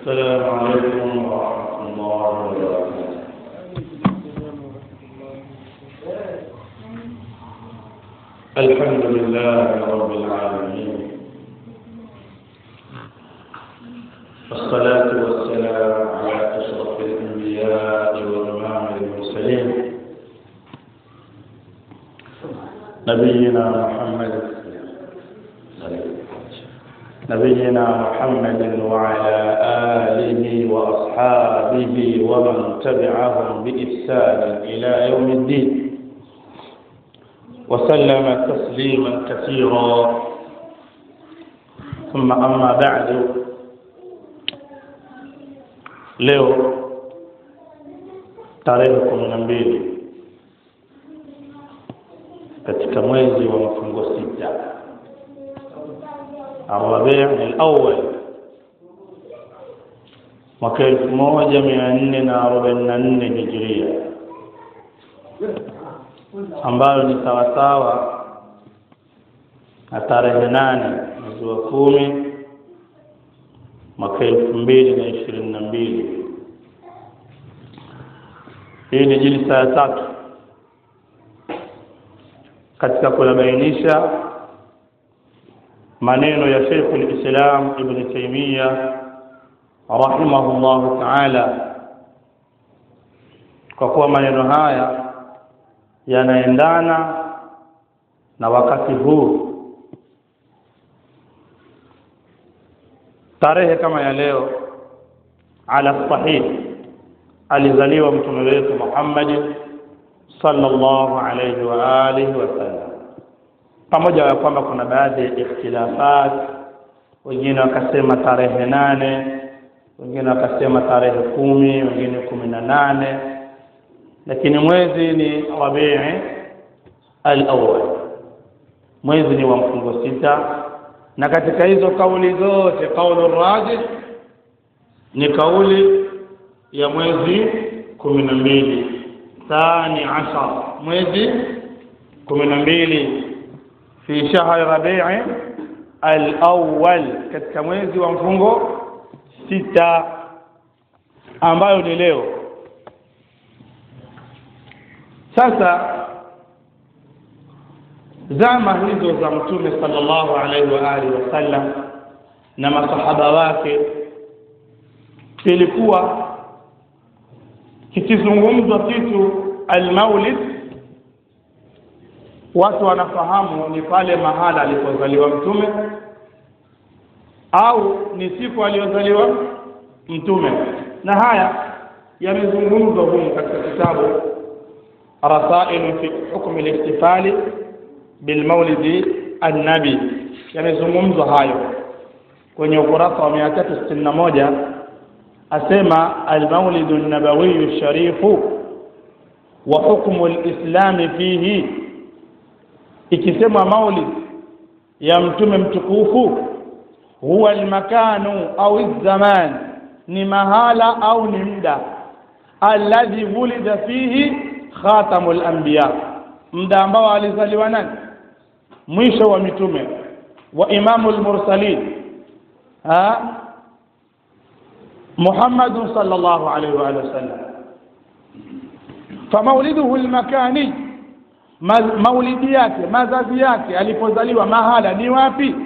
السلام عليكم ورحمة الله وبركاته. الحمد لله رب العالمين، والصلاة والسلام على أشرف الأنبياء وإمام المرسلين نبينا محمد وعلى آله وأصحابه ومن تبعهم بإحسان إلى يوم الدين، وسلم تسليما كثيرا. ثم أما بعد، leo tarehe 12 katika mwezi wa mfungo sita Rabiul Awwal mwaka 1444 Hijria, ambayo ni sawasawa na tarehe 8 mwezi wa 10 mwaka 2022. Hii ni jilsa ya 3 katika kulabainisha maneno ya Sheikh al-Islam Ibn Taymiyyah rahimahullah ta'ala, kwa kuwa maneno haya yanaendana na wakati huu. Tarehe kama ya leo ala sahih alizaliwa mtume wetu Muhammad sallallahu alayhi wa alihi wasallam, pamoja na kwamba kuna baadhi ya ikhtilafat. Wengine wakasema tarehe 8, wengine wakasema tarehe 10, wengine 18, lakini mwezi ni Rabiul Awwal, mwezi ni wa mfungo sita. Na katika hizo kauli zote, kauli rajih ni kauli ya mwezi 12, thani ashar, mwezi 12 fi shahr Rabiul Awwal, katika mwezi wa mfungo sita ambayo ni leo. Sasa zama hizo za mtume sallallahu alaihi wa alihi wasallam na masahaba wake, kilikuwa kikizungumzwa kitu al-Maulid, watu wanafahamu ni pale mahala alipozaliwa mtume au ni siku aliyozaliwa mtume. Na haya yamezungumzwa humu katika kitabu Rasail fi hukm al-ihtifali bil Maulid an-Nabi, yamezungumzwa hayo kwenye ukurasa wa 361. Asema al-Maulid an-Nabawi ash-Sharif wa hukm al-Islam fihi, ikisema maulid ya mtume mtukufu, huwa al-makanu au az-zaman, ni mahala au ni muda, alladhi wulida fihi khatamul anbiya, muda ambao alizaliwa nani? Mwisho wa mitume wa imamul mursalin Muhammad sallallahu alaihi wa sallam. Famauliduhu al-makani, maulidi yake, mazazi yake alipozaliwa mahala ni wapi?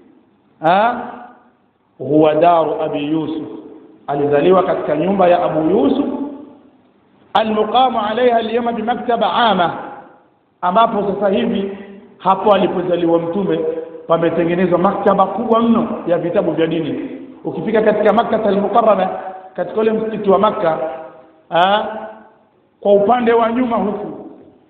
Huwa daru Abi Yusuf, alizaliwa katika nyumba ya Abu Yusuf al-muqamu alaiha al-yawma bi maktaba ama, ambapo sasa hivi hapo alipozaliwa mtume pametengenezwa maktaba kubwa mno ya vitabu vya dini. Ukifika katika Makkah al-Mukarrama, katika ule msikiti wa Makkah, kwa upande wa nyuma huku,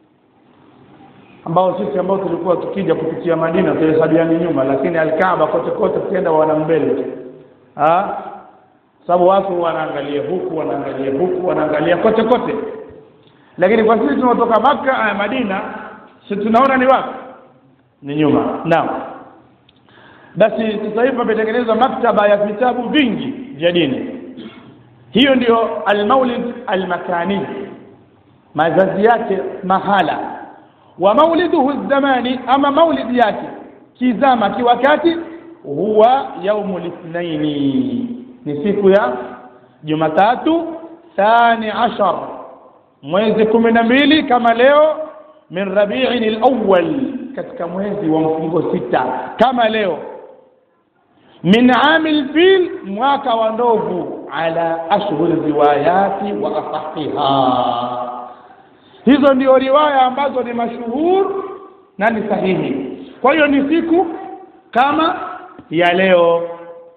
ambao sisi ambao tulikuwa tukija kupitia Madina tuhesabiani nyuma, lakini al-Kaaba kote kote tukienda wana mbele sababu watu wanaangalia huku, wanaangalia huku, wanaangalia kote kote. Lakini kwa sisi tunatoka Makkah Madina, sisi tunaona ni wapi? Ni nyuma. Naam, basi sasa hivi pametengenezwa maktaba ya vitabu vingi vya dini. Hiyo ndio al-Maulid al-Makani, mazazi yake mahala. Wa mauliduhu az-zamani, ama maulidi yake kizama kiwakati, huwa yaumul ithnaini, ni siku ya Jumatatu thani ashar mwezi 12 kama leo min Rabi'in al-awwal katika mwezi wa mfungo 6 kama leo min amil fil mwaka wa ndovu ala ashhur riwayati wa asahiha. Hizo ndio riwaya ambazo ni mashuhur na ni sahihi. Kwa hiyo ni siku kama ya leo.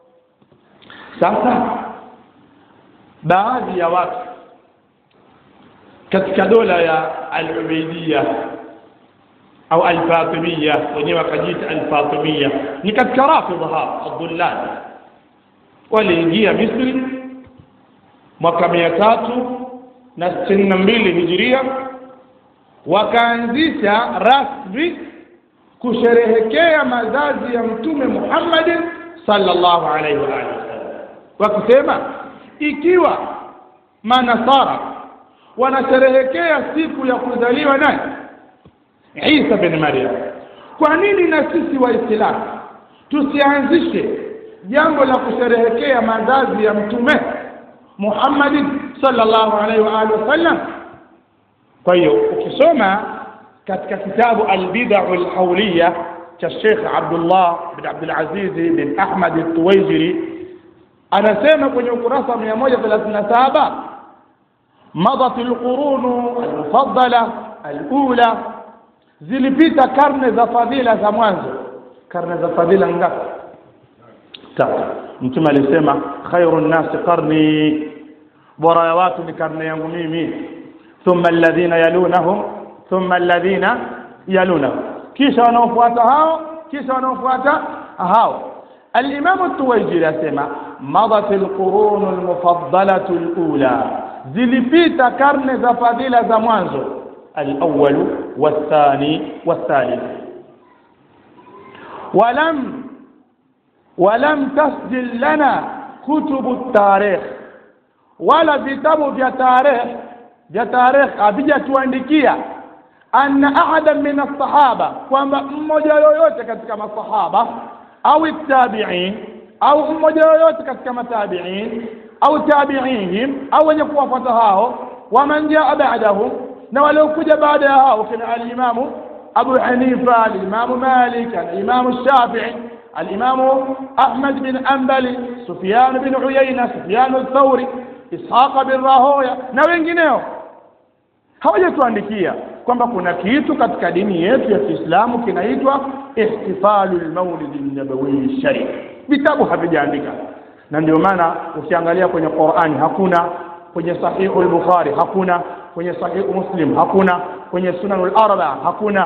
Sasa baadhi ya watu katika dola ya al-Ubaydiyya au al-Fatimiyya wenyewe wakajiita al-Fatimiyya ni katika Rafidha Abdullah waliingia Misri mwaka 362 Hijria wakaanzisha rasmi kusherehekea mazazi ya Mtume Muhammad sallallahu alaihi wa alihi wakisema ikiwa manasara wanasherehekea siku ya kuzaliwa nani Isa bin Maryam, kwa nini na sisi waislamu tusianzishe jambo la kusherehekea mazazi ya Mtume Muhammad sallallahu alaihi wa alihi wasallam? Kwa hiyo ukisoma katika kitabu al-Bid'ah al-Hawliyah cha Sheikh Abdullah bin Abdul Aziz bin Ahmad al-Tuwaijiri anasema kwenye ukurasa 137 madat al-qurun al-mufaddala al-ula, zilipita karne za fadhila za mwanzo. Karne za fadhila ngapi? 3. Mtume alisema khairun nas qarni, bora ya watu ni karne yangu mimi, thumma alladhina yalunahum thumma alladhina yalunahum, kisha wanaofuata hao, kisha wanaofuata hao. Al-Imam al-Tuwaijiri asema madat al-qurun al-mufaddalatu al-ula, zilipita karne za fadhila za mwanzo, al-awwal والثاني والثالث ولم تسجل لنا كتب التاريخ ولا vitabu vya tarikh havijatuandikia anna ahadan min as-sahaba, kwamba mmoja yoyote katika masahaba au tabi'in au mmoja yoyote katika matabi'in au tabi'ihim au wenye kuwafuata hao wa man jaa ba'dahum, na waliokuja baada ya hao kina al-Imam Abu Hanifa, al-Imam Malik, al-Imam Shafi'i, al-Imam Ahmad bin Hanbali, Sufyan bin Uyayna, Sufyan al-Thawri, Ishaq bin Rahoya na wengineo, hawajatuandikia kwamba kuna kitu katika dini yetu ya Kiislamu kinaitwa ihtifalul maulid an-nabawi sharif. Vitabu havijaandika, na ndio maana ukiangalia kwenye Qur'ani hakuna, kwenye Sahih al-Bukhari hakuna, kwenye Sahih Muslim hakuna, kwenye Sunan al-Arba'a hakuna.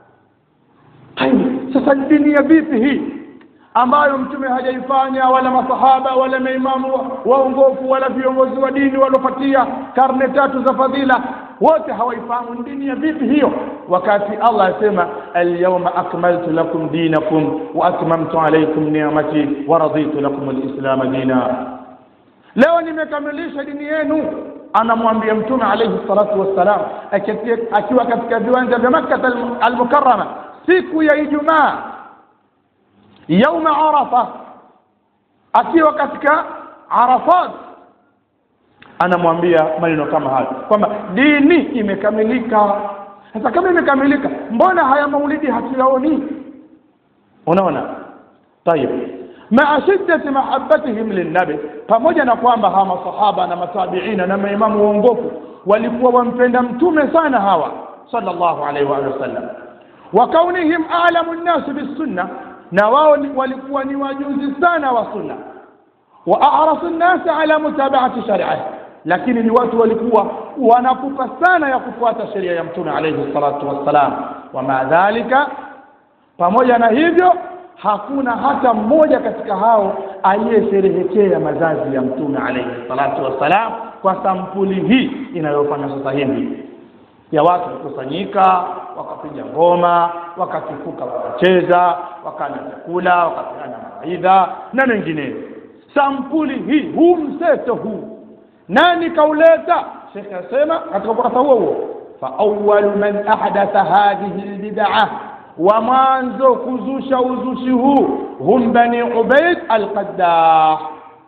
Sasa dini ya vipi hii ambayo mtume hajaifanya, wala masahaba wala maimamu waongofu wala viongozi wa dini waliofuatia karne 3 za fadhila wote hawaifahamu? Dini ya vipi hiyo, wakati Allah asema al-yawma akmaltu lakum dinakum wa atmamtu alaykum ni'mati wa raditu lakum al-islam dina, leo nimekamilisha dini yenu. Anamwambia mtume alayhi salatu wassalam akiwa katika viwanja vya Makkah al-Mukarrama siku ya Ijumaa يوم عرفة, akiwa katika Arafat, anamwambia maneno kama haya kwamba dini imekamilika. Sasa kama imekamilika, mbona haya maulidi hatuyaoni? Unaona? Tayeb, ma shiddati mahabbatihim lin-nabi, pamoja na kwamba hawa masahaba na matabiina na maimamu waongofu walikuwa wampenda mtume sana hawa sallallahu alaihi wa sallam, wa kaunihim a'lamu an-nas bis-sunnah, na wao walikuwa ni wajuzi sana wa sunna, wa a'rafu an-nas ala mutaba'ati shari'ah, lakini ni watu walikuwa wanapupa sana ya kufuata sheria ya mtume alayhi salatu wassalam. Wa madhalika, pamoja na hivyo hakuna hata mmoja katika hao aliyesherehekea mazazi ya mtume alayhi salatu wassalam kwa sampuli hii inayofanya sasa hivi ya watu kukusanyika, wakapiga ngoma, wakatifuka, wakacheza, wakala chakula, wakapeana mawaidha na mengineyo. Sampuli hii, huu mseto huu, nani kauleta? Sheikh asema katika ukurasa huo, fa awwal man ahdatha hadhihi albid'ah, wa mwanzo kuzusha uzushi huu hum bani Ubayd al-Qaddah,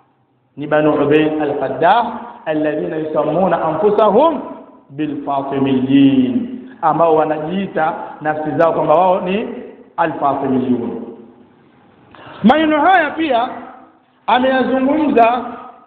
ni Banu Ubayd al-Qaddah alladhina yusammuna anfusahum bil-Fatimiyyin, ambao wanajiita nafsi zao kwamba wao ni al-Fatimiyun. Maneno haya pia ameyazungumza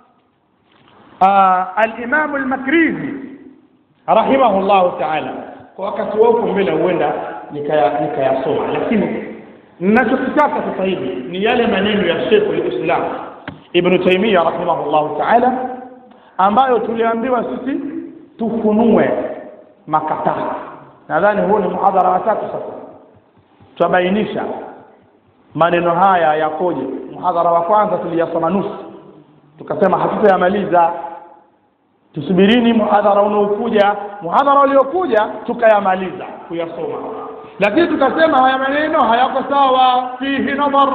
al-Imam al-Makrizi rahimahullah ta'ala. Kwa wakati wako mbele huenda nikayasoma, lakini ninachotaka sasa hivi ni yale maneno ya Sheikh al-Islam Ibn Taymiyyah rahimahullah ta'ala, ambayo tuliambiwa sisi tufunue makataa. Nadhani huo ni muhadhara wa tatu sasa tutabainisha maneno haya yakoje. Muhadhara wa kwanza tuliyasoma nusu, tukasema hatutayamaliza, tusubirini muhadhara unaokuja. Muhadhara uliokuja tukayamaliza kuyasoma, lakini tukasema haya maneno hayako sawa, fihi nadhar.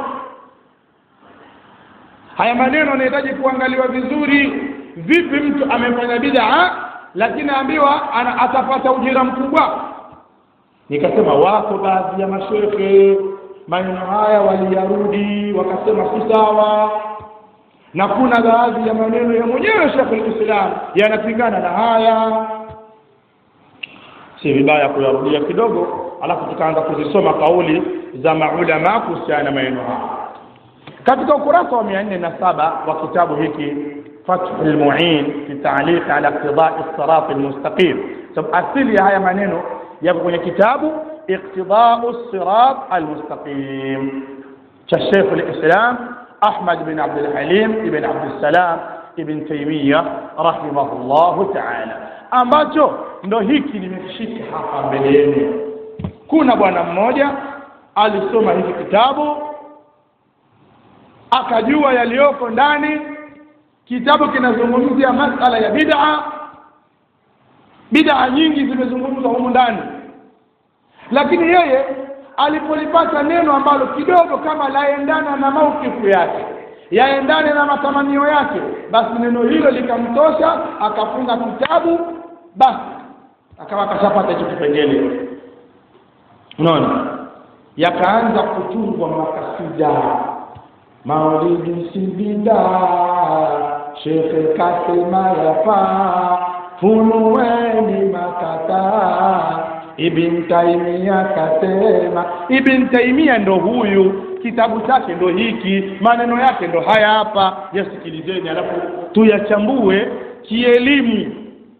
Haya maneno yanahitaji kuangaliwa vizuri. Vipi mtu amefanya bid'a lakini ambiwa atapata ujira mkubwa? Nikasema wako baadhi ya mashehe maneno haya waliyarudi wakasema si sawa, na kuna baadhi ya maneno ya mwenyewe Sheikh al-Islam yanapingana na haya. Si vibaya kuyarudia kidogo, alafu tukaanza kuzisoma kauli za maulama kuhusiana na maneno haya. Katika ukurasa wa 407 wa kitabu hiki Fath al-Mu'in fi ta'liq ala iqtida' as-sirat al-mustaqim, sababu asili ya haya maneno yako kwenye kitabu Iqtida' as-sirat al-mustaqim cha Sheikh al-Islam Ahmad bin Abd al-Halim ibn Abd al-Salam ibn Taymiyyah rahimahullah ta'ala, ambacho ndo hiki nimeshika hapa mbele yenu. Kuna bwana mmoja alisoma hiki kitabu akajua yaliyoko ndani. Kitabu kinazungumzia masala ya bid'a nyingi zimezungumzwa humu ndani, lakini yeye alipolipata neno ambalo kidogo kama laendana na maukifu yake, yaendane na matamanio yake, basi neno hilo likamtosha, akafunga kitabu, basi akawa kashapata hicho kipengele. Unaona, yakaanza kutungwa makasida, maulidi si bid'a, Sheikh kasema yafaa, funueni makataa, Ibn Taymiyyah kasema. Ibn Taymiyyah ndo huyu, kitabu chake ndo hiki, maneno yake ndo haya hapa. Yasikilizeni alafu tuyachambue kielimu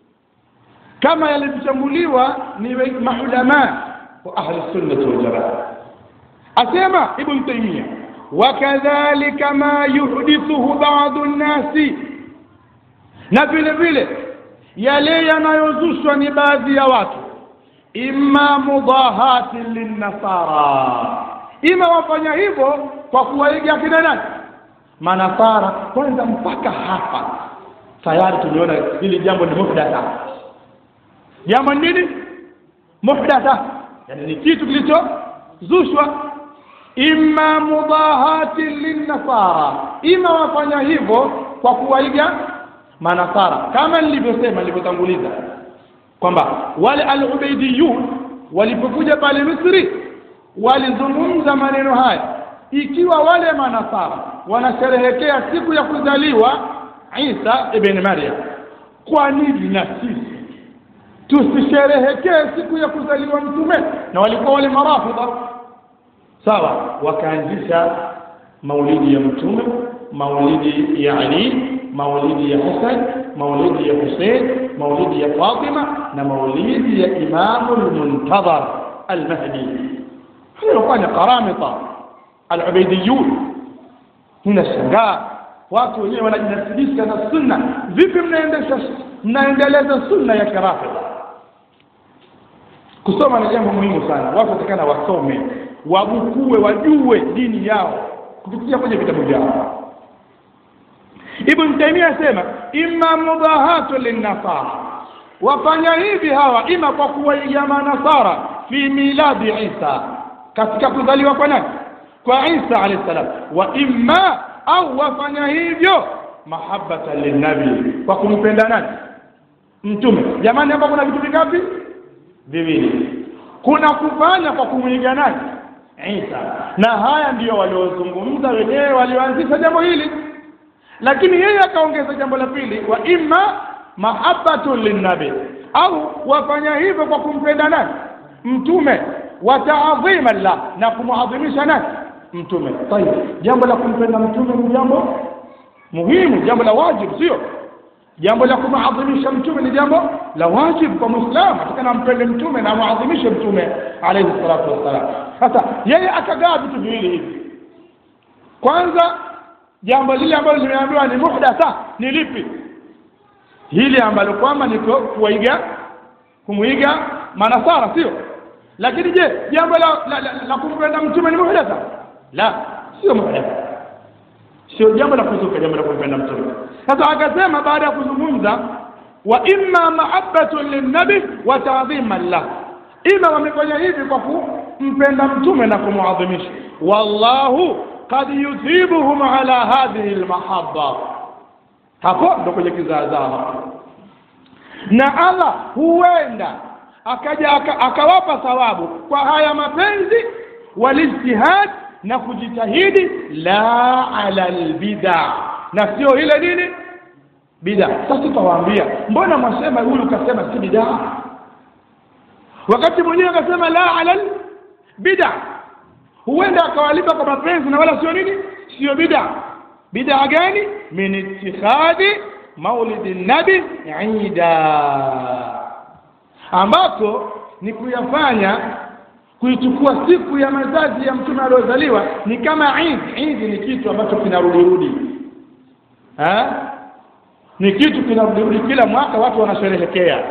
kama yalivyotambuliwa ni maulama wa ahli sunnah wal jamaa. Asema Ibn Taymiyyah, wakadhalika ma yuhdithuhu ba'du an-nasi, na vile vile yale yanayozushwa ni baadhi ya watu, imma mudahati lin-nasara, ima wafanya hivyo kwa kuwaiga kina nani? Manasara. Kwanza mpaka hapa tayari tumeona hili jambo ni muhdatha. Jambo nini? Muhdatha, yani ni kitu kilichozushwa. Imma mudahati lin-nasara, ima wafanya hivyo kwa kuwaiga manasara, kama nilivyotanguliza kwamba wale al-Ubaydiyun walipokuja pale Misri walizungumza maneno haya. Ikiwa wale manasara wanasherehekea siku ya kuzaliwa Isa ibn Maryam, kwa nini na sisi tusisherehekee siku ya kuzaliwa mtume? Na walikuwa wale marafidha, sawa, wakaanzisha maulidi ya mtume, maulidi ya Ali, maulidi ya Hasan, maulidi ya Hussein, maulidi ya Fatima, na maulidi ya Imam al-Muntadhar al-Mahdi. Hayo ni qaramita al-Ubaydiyun. Tunashangaa watu wenyewe wanajinasibisha na sunna. Vipi mnaendeleza sunna ya kirafidha? Kusoma ni jambo muhimu sana. Watu watakana wasome, wabukue, wajue dini yao kupitia kwenye vitabu vyao. Ibn Taymiyyah asema imma mudahatu lin-nasara, wafanya hivi hawa ima kwa kuwaiga manasara fi miladi Isa, katika kuzaliwa kwa nani? Kwa Isa alayhi salam. Wa imma, au wafanya hivyo mahabbatan lin-nabi, kwa kumpenda nani? Mtume. Jamani, hapa kuna vitu vingapi? Viwili. Kuna kufanya kwa kumuiga nani? Isa. Na haya ndio waliozungumza wenyewe walioanzisha jambo hili. lakini yeye akaongeza jambo la pili, wa imma mahabbatu linnabi, au wafanya hivyo kwa kumpenda nani? Mtume, wa ta'dhima la, na kumuadhimisha nani? Mtume. Tayeb, jambo la kumpenda mtume ni jambo muhimu, jambo la wajibu, sio? Jambo la kumuadhimisha mtume ni jambo la wajibu kwa Muislamu, atakana mpende mtume na muadhimishe mtume alayhi salatu wassalam. Sasa yeye akagawa vitu viwili hivi. Kwanza, jambo lile ambalo limeambiwa ni muhdatha ni lipi? Hili ambalo kwamba ni kumuiga manasara, sio? Lakini je, jambo la kumpenda mtume ni muhdatha? La, sio muhdatha. Sio jambo la kuzuka, jambo la kumpenda mtume. Sasa akasema baada ya kuzungumza, wa imma mahabbatu linnabi wa ta'dhima lah, ima wamefanya hivi kwa kumpenda mtume na kumuadhimisha. Wallahu qad yuthibuhum ala hadhihi almahabba. Hapo ndo kwenye kizaazaa. Na Allah huenda akaja akawapa thawabu kwa haya mapenzi walijtihad, na kujitahidi, la ala albid'a, na sio ile nini bid'a. Sasa tutawaambia, mbona mwasema huyu kasema si bid'a wakati mwenyewe akasema la ala albid'a? Huenda akawalipa kwa mapenzi na wala sio nini, sio bid'a. Bid'a gani? Min ittikhadi maulidin nabi ida, ambapo ni kuyafanya, kuichukua siku ya mazazi ya mtume aliozaliwa ni kama Eid. Eid ni kitu ambacho kinarudi, ni kitu kinarudi kila mwaka, watu wanasherehekea.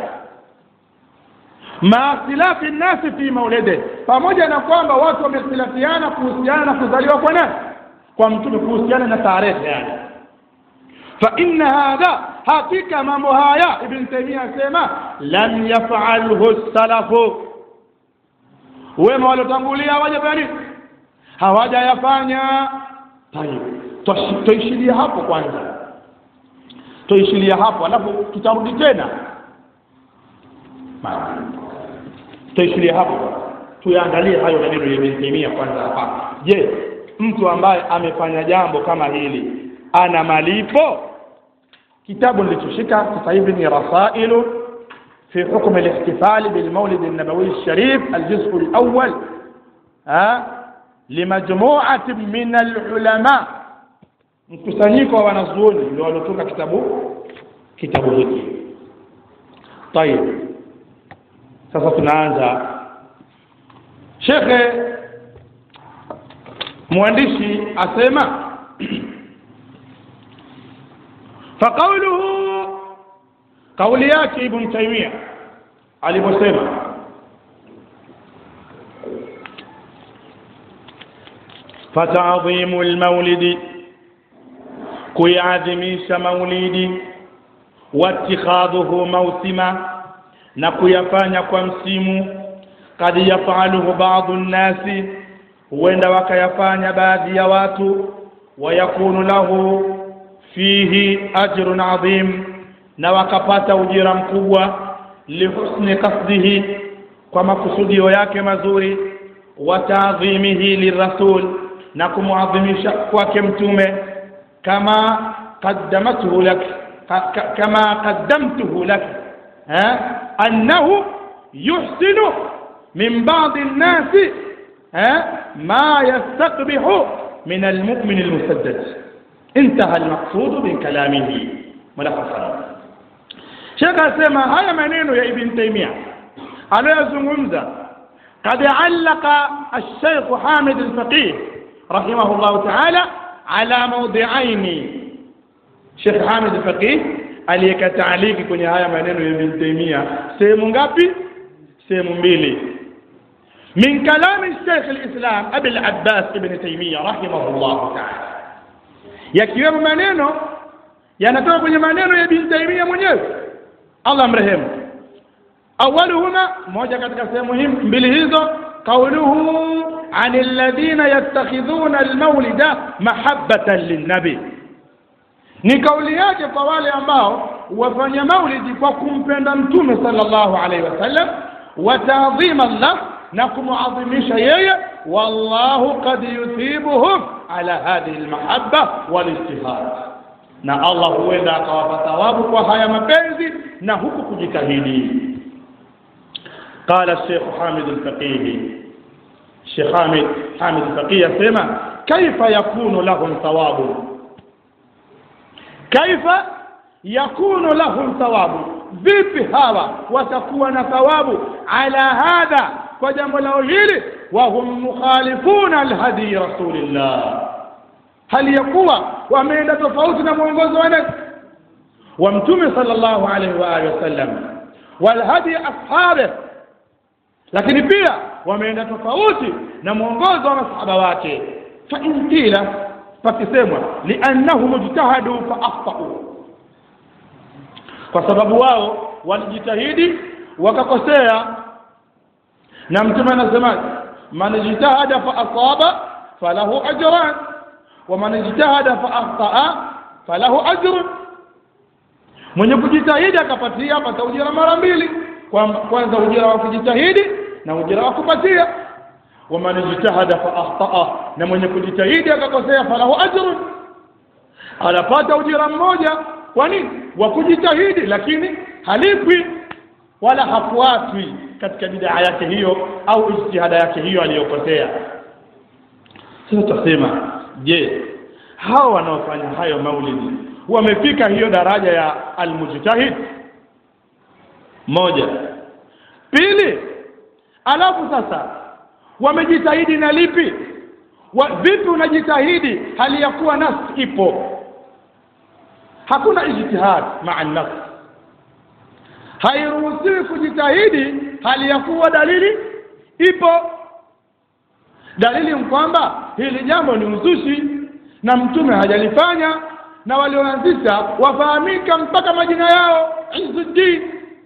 Maasilafi nasi fi maulidi, pamoja na kwamba watu wamehitilafiana kuhusiana na kuzaliwa kwa nani? Kwa mtume, kuhusiana na tarehe yani. Fa inna hadha, hakika mambo haya Ibn Taymiyyah asema lam yaf'alhu salafu, wema waliotangulia hawajayafanya. Tayeb, tuishilia hapo kwanza, tuishilia hapo, alafu tutarudi tena. Tuishilia hapo, tuangalie hayo maneno ya Ibn Taymiyyah kwanza hapa. Je, mtu ambaye amefanya jambo kama hili ana malipo? Kitabu nilichoshika sasa hivi ni Rasailu في حكم الاحتفال بالمولد النبوي الشريف الجزء الأول لمجموعة من العلماء، mkusanyiko wa wanazuoni ndio walotoka kitabu hiki. Tayeb, sasa tunaanza. Shekhe mwandishi asema فقوله قولي yake Ibn Taymiyyah aliposema fata'dhimu al-maulidi, kuyadhimisha maulidi, wattikhadhuhu mawsima, na kuyafanya kwa msimu, kad yafaluhu ba'dhu an-nasi, huenda wakayafanya baadhi ya watu, wayakunu lahu fihi ajrun adhim, na wakapata ujira mkubwa, lihusni qasdihi, kwa makusudio yake mazuri, wa ta'dhimihi lirasul, na kumuadhimisha kwake mtume, kama qaddamtuhu lak annahu yuhsinu min ba'd an-nas ma yastaqbihu min al-mu'min al-musaddad. انتهى المقصود من كلامه ملخصا. شيخ اسمع هذا maneno ya Ibn Taymiyyah anayozungumza, قد علق الشيخ حامد الفقيه رحمه الله تعالى على موضعين. Sheikh Hamid al-Faqih aliyeka taaliki kwenye haya maneno ya Ibn Taymiyyah sehemu ngapi? Sehemu mbili. من كلام الشيخ الإسلام أبي العباس ابن تيمية رحمه الله تعالى, yakiwemo maneno yanatoka kwenye maneno ya Ibn Taymiyyah mwenyewe, Allah mrehemu. Awaluhuma, moja katika sehemu mbili hizo, qawluhu anil ladina yattakhidhuna almawlida mahabbatan linnabi, ni kauli yake kwa wale ambao wafanya maulidi kwa kumpenda mtume sallallahu alaihi wasallam, wa ta'dhima Allah, na kumuadhimisha yeye. Wallahu qad yuthibuhum ala hadhihi almahabba walijtihad, na Allah huenda akawapa thawabu kwa haya mapenzi na huku kujitahidi. Qala Sheikh Hamid al-Faqih, Sheikh Hamid al-Faqih asema kaifa yakunu lahum thawabu, kaifa yakunu lahum thawabu, vipi hawa watakuwa na thawabu ala hadha, kwa jambo lao hili, wa hum mukhalifuna alhadi rasulillah, hali yakuwa wameenda tofauti na mwongozo wa mtume sallallahu alaihi wa alihi wasallam wal hadi ashabe, lakini pia wameenda tofauti na mwongozo wa masahaba wake. Fa intila, fakisemwa li'annahum ijtahadu fa akhtau, kwa sababu wao walijitahidi wakakosea, na mtume anasema man ijtahada fa asaba falahu ajran wa man ijtahada fa akhtaa falahu ajrun, mwenye kujitahidi akapatia apata ujira mara mbili, kwanza ujira wa kujitahidi na ujira wa kupatia. Wa man ijtahada fa akhtaa, na mwenye kujitahidi akakosea falahu ajrun, anapata ujira mmoja. Kwa nini? Wa kujitahidi, lakini halipwi wala hafuatwi katika bid'a yake hiyo au ijtihada yake hiyo aliyokosea. Sasa tutasema, je, hao wanaofanya hayo maulidi wamefika hiyo daraja ya almujtahid? Moja. Pili, alafu sasa wamejitahidi na lipi? Vipi unajitahidi hali ya kuwa nafsi ipo? Hakuna ijtihad ma'a nafsi, hairuhusiwi kujitahidi hali ya kuwa dalili ipo. Dalili ni kwamba hili jambo ni uzushi na mtume hajalifanya, na walioanzisha wafahamika mpaka majina yao, Izzuddin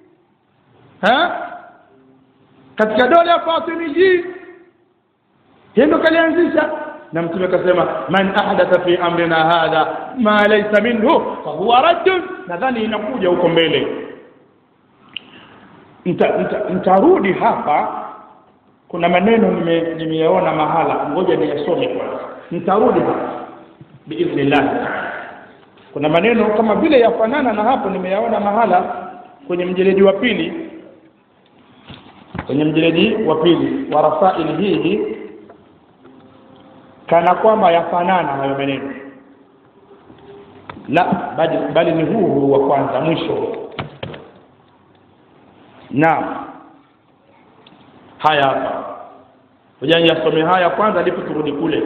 katika dola ya Fatimiyyi, ndio kalianzisha, na mtume akasema man ahdatha fi amrina hadha ma laysa minhu fa huwa radd. Nadhani inakuja huko mbele, nitarudi hapa, kuna maneno nimeyaona mahala, ngoja niyasome kwanza, nitarudi hapa biidhnillah. Kuna maneno kama vile yafanana na hapo nimeyaona mahala kwenye mjeledi wa pili, kwenye mjeledi wa pili wa rasail hii, kana kwamba yafanana hayo maneno. La, bali ni huu wa kwanza mwisho. Naam, haya hapa, ngoja nisome haya kwanza ndipo turudi kule.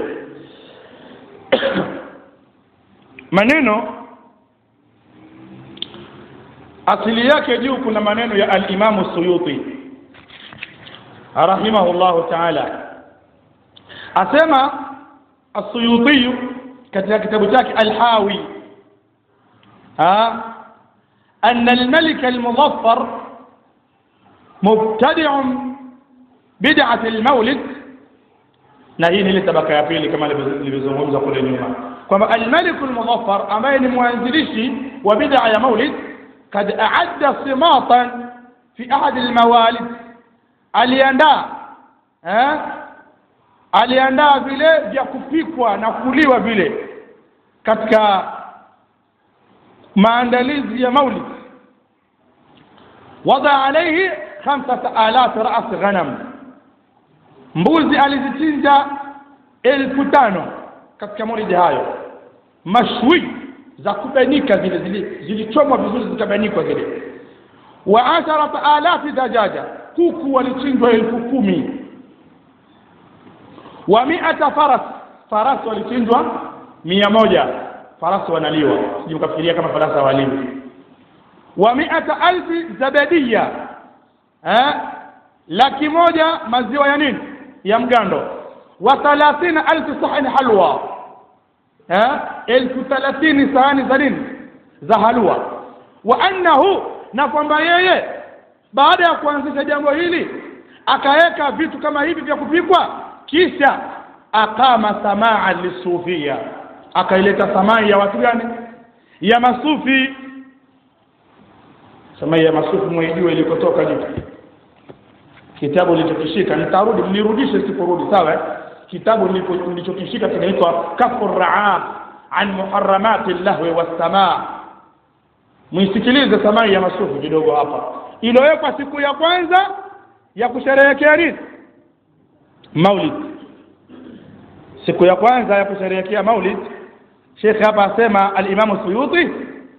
Maneno asili yake juu kuna maneno ya al-Imam Suyuti rahimahullahu ta'ala, asema as-Suyuti katika kitabu chake al-Hawi anna al-Malik al-Muzaffar mubtadi'un bid'at al-Mawlid, na hii ni tabaka ya pili kama nilivyozungumza kule nyuma kwamba al-Malik al-Muzaffar ambaye ni mwanzilishi wa bid'a ya Maulid kad a'adda simatan fi ahad al-mawalid, aliandaa vile vya kupikwa na kuliwa vile katika maandalizi ya Maulid. Wada alayhi 5000 ras ghanam, mbuzi alizichinja 5000 katika maulidi hayo, mashwi za kubanika zilichomwa vizuri zikabanikwa zile. Wa 10000 dajaja, kuku walichinjwa 10000. Wa 100 faras walichinjwa 100, farasi wanaliwa, sijui kama farasi waliwa. Wa 100,000 zabadiya, 100,000 maziwa ya nini, ya mgando. Wa 30,000 sahani halwa, 30 sahani za nini, za halwa. Wa annahu, na kwamba yeye baada ya kuanzisha jambo hili akaweka vitu kama hivi vya kupikwa, kisha akama samaa lisufia, akaileta samaa ya watu gani, ya masufi. Samaa ya masufi mwaijua ilikotoka jitu, kitabu nilichokishika nitarudi, mnirudishe siporudi, sawa? Kitabu nilichokishika kinaitwa Kafur Raa an muharramati lahwi was-samaa. Mwisikilize samai ya masufi kidogo hapa. Iliyowekwa siku ya kwanza ya kusherehekea nini? Maulid. Siku ya kwanza ya kusherehekea Maulid, Sheikh hapa asema al-Imam Suyuti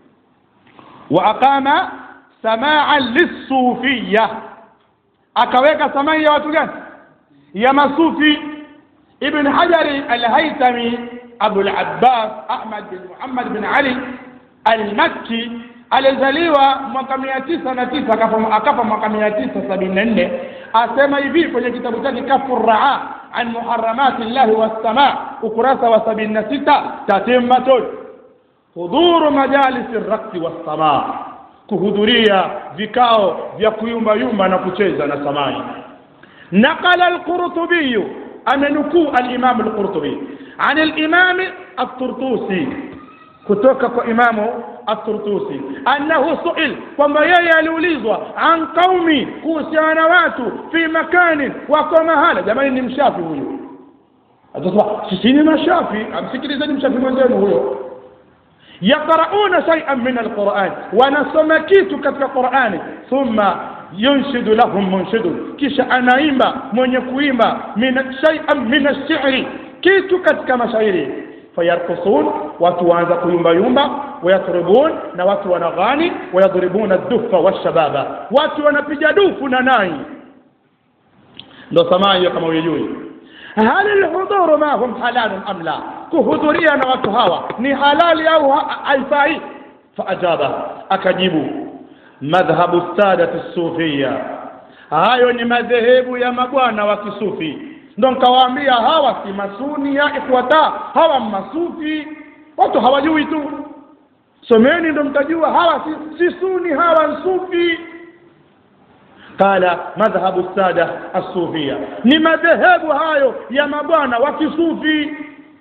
wa aqama samaa lis-sufiyya, akaweka samai ya watu gani? Ya masufi. Ibn Hajar al-Haytami Abu al-Abbas Ahmad bin Muhammad bin Ali al-Makki alizaliwa mwaka 909 akafa mwaka 974. Asema hivi kwenye kitabu chake Kafur Raa an muharramati llahi was-samaa, ukurasa wa 76, tatimmatun hudhuru majalis ar-raqs was-samaa, kuhudhuria vikao vya kuyumba na kucheza na samai. Naqala al-Qurtubi, amenukuu al-Imam al-Qurtubi an al-Imam at-Turtusi, kutoka kwa Imamu at-Turtusi, annahu su'il, kwamba yeye aliulizwa an qaumi, kuhusiana watu fi makani, wako mahala. Jamani, ni mshafi huyo. Atasema sisi ni mashafi, amsikilizeni mshafi mwenzenu huyo. Yaqra'una shay'an min al-Qur'an, wanasoma kitu katika Qur'ani, thumma yunshidu lahum munshidun, kisha anaimba mwenye kuimba shay'an min ash-shi'ri, kitu katika mashairi. Fayarqusun, watu waanza kuyumba, wayatribun, na watu wanaghani, wayadribuna ad-duffa wash-shababa, watu wanapiga dufu na nai. Ndo samaa hiyo kama uyejui. Hal al-huduru ma hum halal am la, kuhudhuria na watu hawa ni halali au haifai? Faajaba, akajibu madhhabu sadat as-sufiyya, hayo ni madhehebu ya mabwana wa kisufi. Ndio nikawaambia hawa si masuni ya ikhwata, hawa masufi. Watu hawajui tu, someni ndio mtajua hawa si suni, hawa sufi. Qala madhhabu sada as-sufiyya, ni madhehebu hayo ya mabwana wa kisufi.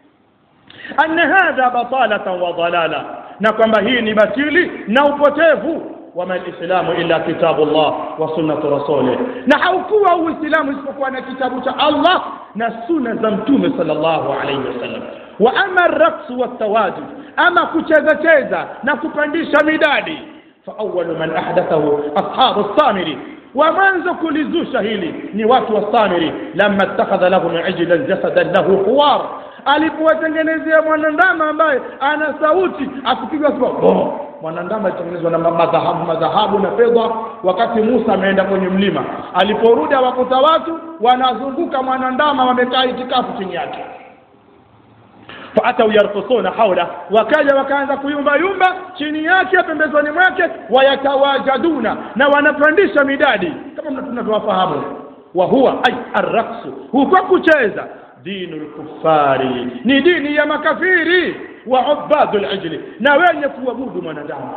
Anna hadha batalatan wa dalala, na kwamba hii ni batili na upotevu. Wama al-islamu illa kitabullah wa sunnatu rasulih, na haukuwa uislamu isipokuwa na kitabu cha Allah na sunna za mtume sallallahu alayhi wasallam. Wa ama ar-raqs wa at-tawadud, ama kucheza na kupandisha midadi, fa awwalu man ahdathahu ashabu as-samiri, wa manzo kulizusha hili ni watu wa Samiri. Lamma ittakhadha lahum ajlan jasadan lahu huwar, alipowatengenezea mwanandama ambaye ana sauti akipigwa kwa mwanandama alitengenezwa na madhahabu na fedha. Wakati Musa ameenda kwenye mlima, aliporudi wakuta watu wanazunguka mwanandama wamekaa itikafu chini yake. Faatau yarqusuna hawla, wakaja wakaanza kuyumba chini yake, pembezoni mwake. Wayatawajaduna, na wanapandisha midadi kama tunavyofahamu. Wa huwa ay ar-raqsu, huko kucheza, dinul kuffari, ni dini ya makafiri. Wa ubadul ajli, na wenye kuabudu mwanadamu.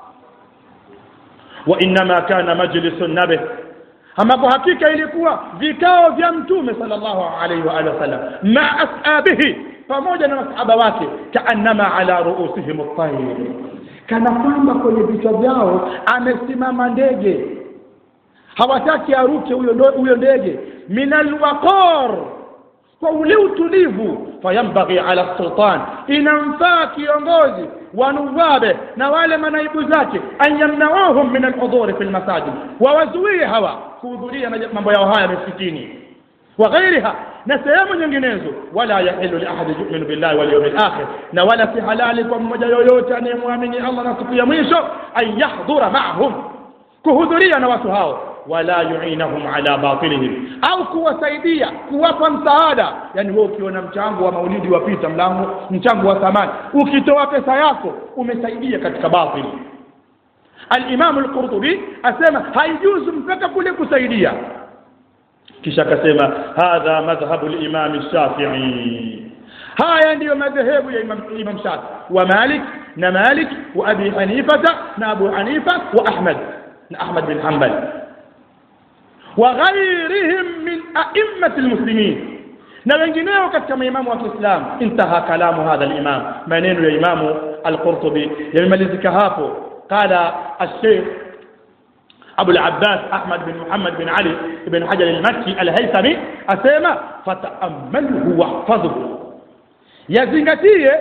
Wa inma kana majlisun nabi, ama kwa hakika ilikuwa vikao vya mtume sallallahu alayhi wa sallam ma ashabihi, pamoja na masahaba wake. Kaannama ala ruusihim at-tayr, kana kwamba kwenye vichwa vyao amesimama ndege, hawataki aruke huyo ndege. Minal waqar, kwa ule utulivu. Fayambaghi ala sultan, inamfaa kiongozi wa nuwabe na wale manaibu zake, an yamnauhum min al-hudhur fi al-masajid, wawazuie hawa kuhudhuria mambo yao haya misikitini wa ghairiha, na sehemu nyinginezo. Wala yahilu li ahad yu'minu billahi wal yawmil akhir, na wala si halali kwa mmoja yoyote anayemwamini Allah na siku ya mwisho, an yahdhura ma'hum, kuhudhuria na watu hao. Wala yu'inahum ala batilihim, au kuwasaidia, kuwapa msaada. Yani wewe ukiona mchango wa maulidi wapita mlango, mchango wa thamani, ukitoa pesa yako umesaidia katika batili. Al-Imam al-Qurtubi asema haijuzu mpaka kule kusaidia. Kisha akasema hadha madhhabu al-Imam al-Shafi'i, haya ndiyo madhehebu ya Imam Shafi'i wa Malik na Malik wa Abi Hanifa na Abu Hanifa wa Ahmad bin Hanbal wa ghayrihim min a'immatil muslimin, na wengineo katika maimamu wa Kiislamu. Intaha kalamu hadha al-imam, maneno ya Imamu al-Qurtubi yamemalizika hapo. Qala al-Sheikh Abu al-Abbas Ahmad bin Muhammad bin Ali ibn Hajar al-Makki al-Haythami asema fata'ammalhu wahfadhhu, yazingatie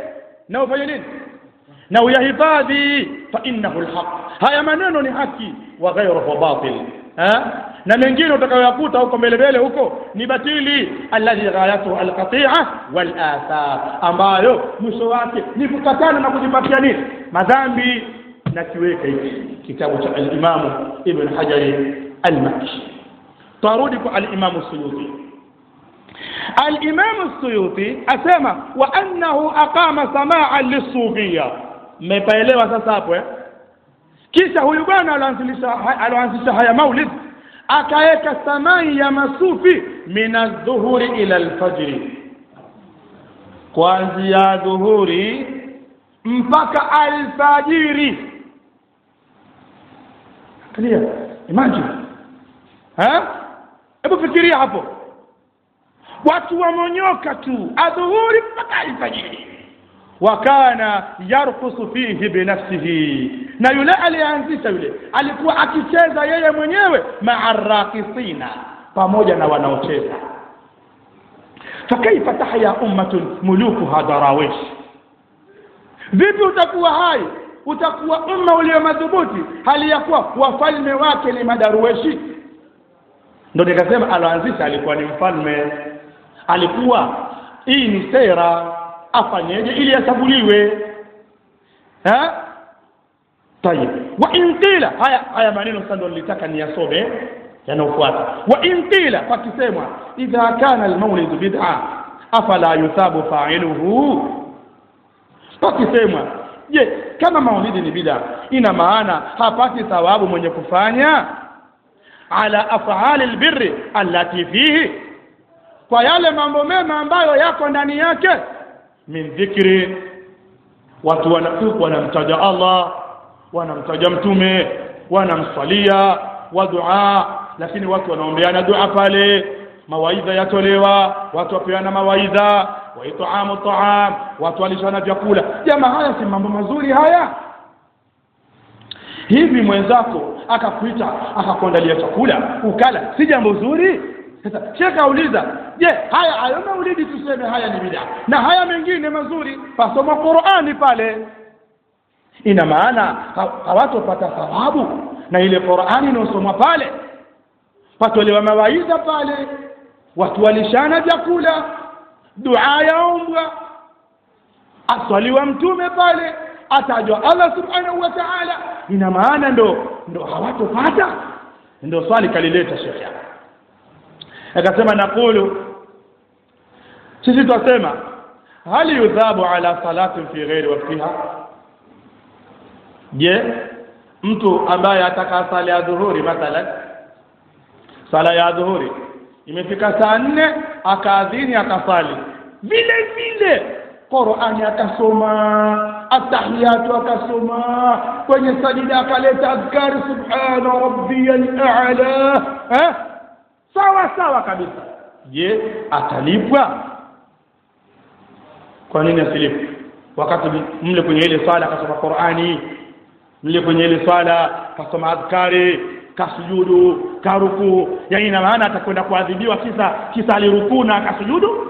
na ufanye nini na uyahifadhi fa innahu alhaq haya maneno ni haki wa ghayruhu batil na mengine utakayoyakuta huko mbele huko ni batili alladhi ghayatu alqati'a wal athar ambayo mwisho wake ni kukatana na kujipatia nini madhambi na kiweka hiki kitabu cha al-Imam Ibn Hajar al-Makki tarudi kwa al-Imam Suyuti al-Imam Suyuti asema wa annahu aqama sama'an lis-sufiyya mmepaelewa sasa hapo kisha huyu bwana aloanzisha haya maulid akaeka samai ya masufi minadh-dhuhuri ila al-fajr kuanzia dhuhuri mpaka al-fajiri clear imagine hebu fikiria hapo watu wamonyoka tu adhuhuri mpaka al-fajiri wakana yarqusu fihi binafsihi na yule alianzisha yule alikuwa akicheza yeye mwenyewe ma'arraqisina pamoja na wanaocheza fakaifa tahya ummatun mulukuha darawish vipi utakuwa hai utakuwa umma ulio madhubuti hali ya kuwa wafalme wake ni madaruweshi ndio nikasema aloanzisha alikuwa ni mfalme alikuwa hii ni sera afanyeje ili asabuliwe طيب وان قيل haya maneno sasa ndio nilitaka niyasome yanaofuata wa in qila fakisemwa idha kana al-mawlid bid'a afala yuthabu fa'iluhu fakisemwa je kama maulidi ni bid'a ina maana hapati thawabu mwenye kufanya ala af'ali al-birri allati fihi kwa yale mambo mema ambayo yako ndani yake min dhikri watu wanamtaja Allah wanamtaja mtume wanamsalia wa dua lakini watu wanaombeana dua pale mawaidha yatolewa watu wapeana mawaidha wa it'amu ta'am watu walishana vyakula jamaa haya si mambo mazuri haya hivi mwenzako akakuita akakuandalia chakula ukala si jambo zuri sasa shekha auliza je haya maulidi tuseme haya ni bid'a na haya mengine mazuri pasoma Qur'ani pale ina maana hawatopata thawabu na ile Qur'ani inasomwa pale patolewa mawaidha pale watu walishana vyakula dua yaombwa aswaliwa mtume pale atajwa Allah subhanahu wa ta'ala ina maana ndo hawatopata ndo swali kalileta shekhi akasema nakulu sisi tutasema hali yudhabu ala salatin fi ghairi waqtiha je mtu ambaye ataka sala ya dhuhuri mathalan sala ya dhuhuri imefika saa 4 akaadhini akasali vile Qur'ani akasoma atahiyatu akasoma kwenye sajida akaleta adhkari subhana rabbiyal a'la sawa kabisa je atalipwa kwa nini asilipwe wakati mle kwenye ile swala akasoma Qur'ani mle kwenye ile swala kasoma adhkari kasujudu karuku yani ina maana atakwenda kuadhibiwa kisa aliruku na akasujudu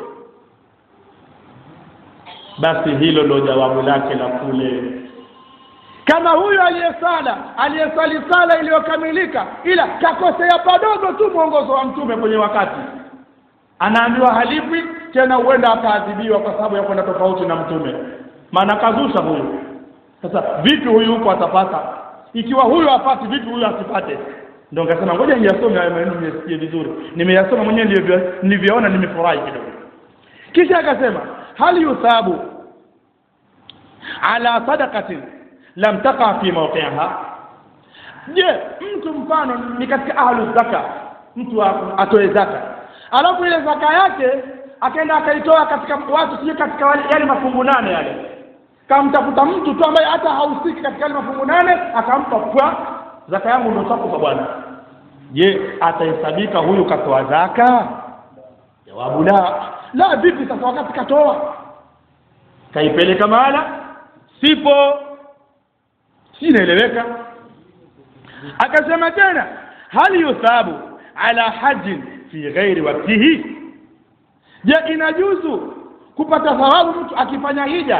basi hilo ndio jawabu lake la kule kama huyo aliyesali sala iliyokamilika ila kakosea padogo tu mwongozo wa mtume kwenye wakati anaambiwa halipwi tena huenda akaadhibiwa kwa sababu ya kwenda tofauti na mtume maana kazusha huyo sasa vipi huyu huko atapata ikiwa huyo apati vipi huyo asipate ndio ngasema ngoja niyasome haya maneno nisikie vizuri nimeyasoma mwenyewe nilivyoona nimefurahi kidogo kisha akasema hal yuthabu ala sadaqatin lam taqa fi mawqi'aha je mtu mfano ni katika ahlu zaka mtu atoe zaka alafu ile zaka yake akaenda akaitoa katika watu sio katika yale mafungu 8 yale kamtafuta mtu tu ambaye hata hausiki katika yale mafungu 8 akampa kwa zaka yangu ndio sako kwa bwana je atahesabika huyu katoa zaka jawabu la vipi sasa wakati katoa kaipeleka mahala sipo sinaeleweka akasema tena hali yuthabu ala hajj fi ghairi waqtihi je inajuzu kupata thawabu mtu akifanya hija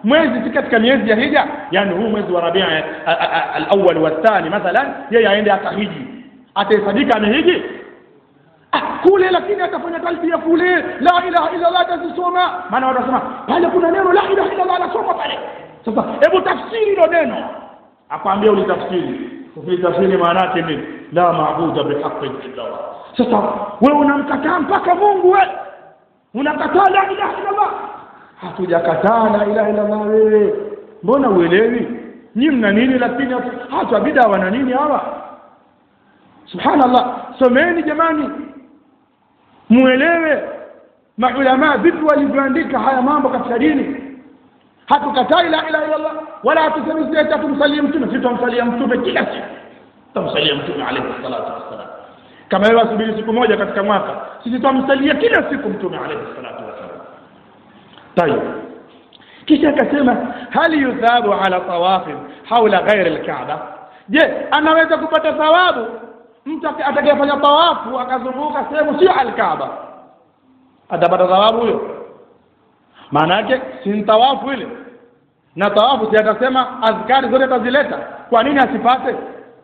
mwezi katika miezi ya hija, yani huu mwezi wa Rabi' al-awwal wa thani mathalan, yeye aende akahiji, atahesabika amehiji kule, lakini atafanya talbia kule, la ilaha illa Allah atasoma, maana wanasema pale kuna neno la ilaha illa Allah anasoma pale. Sasa hebu tafsiri hilo neno, akwambia ulitafsiri, ukitafsiri maana yake ni la maabudu bihaqqin illa Allah. Sasa wewe unamkataa mpaka Mungu, wewe unakataa la ilaha illa Allah. Hatujakataa la ilaha illa Allah wewe, mbona uelewi? Ni mna nini? Lakini hata bid'a wana nini hawa? Subhanallah, someni jamani, muelewe maulama vipi walivyoandika haya mambo katika dini. Hatukatai la ilaha illa Allah, wala hatusemi sisi tumsalie mtume. Sisi tumsalia mtume kila siku, tumsalia mtume alayhi salatu wassalam. Kama wewe subiri siku moja katika mwaka, sisi tumsalia kila siku mtume alayhi salatu wassalam. Tayeb, kisha akasema hal yuthabu ala tawaf hawla ghayr al-Kaaba. Je, anaweza kupata thawabu mtu atakayefanya tawafu akazunguka sehemu sio al-Kaaba? Atapata thawabu huyo? Maana yake si tawafu ile, na tawafu si atasema azkari zote tazileta, kwa nini asipate?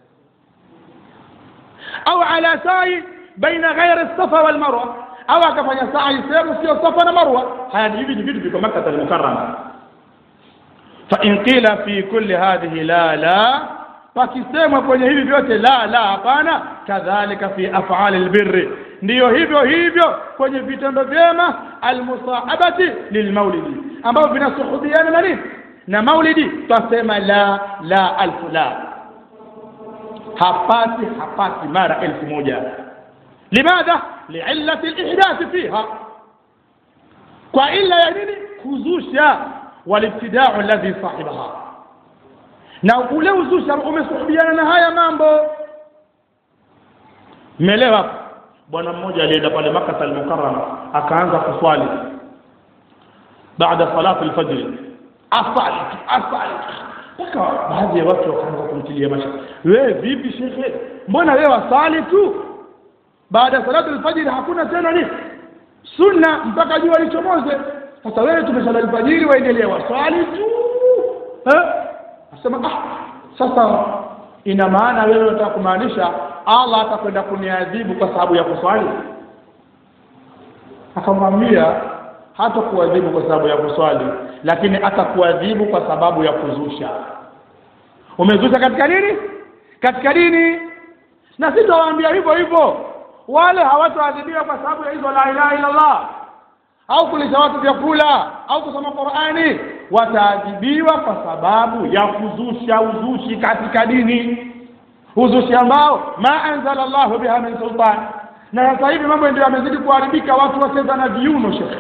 Au ala sa'i baina ghayr as-Safa wal Marwa, au akafanya sa'i sehemu sio Safa na Marwa. Haya ni vitu viko Makkah al-Mukarrama. Fa in qila fi kulli hadhihi la, pakisema kwenye hivi vyote la hapana, kadhalika fi af'al al-birr, ndio hivyo kwenye vitendo vyema, al-musahabati lilmaulidi, ambao vinasuhubiana na nini? Na maulidi. Tusema la alfu, hapati mara 1000. Limadha? li'illati al-ihdath fiha, kwa illa ya nini? Kuzusha, walibtida'u alladhi sahibaha, na ule uzusha umesuhubiana na haya mambo. Melewa? Bwana mmoja alienda pale Makkah al-Mukarrama, akaanza kuswali baada salati al-fajr, asali mpaka baadhi ya watu wakaanza kumtilia mashaka, wewe vipi shekhe, mbona wewe wasali tu baada salati al-fajr, hakuna tena ni sunna mpaka jua lichomoze? Sasa wewe tumesali al-fajr waendelee wasali tu, asema sasa ina maana wewe unataka kumaanisha Allah atakwenda kuniadhibu kwa sababu ya kuswali? Akamwambia hata kuadhibu kwa sababu ya kuswali, lakini atakuadhibu kwa sababu ya kuzusha. Umezusha katika nini? Katika dini. Na sisi tuwaambia hivyo wale hawatoadhibiwa kwa sababu ya hizo la ilaha illa Allah, au kulisha watu vyakula, au kusoma Qur'ani. Wataadhibiwa kwa sababu ya kuzusha uzushi katika dini, uzushi ambao ma anzala Allah biha min sultan. Na sasa hivi mambo ndio yamezidi kuharibika, watu wacheza na viuno shekhe.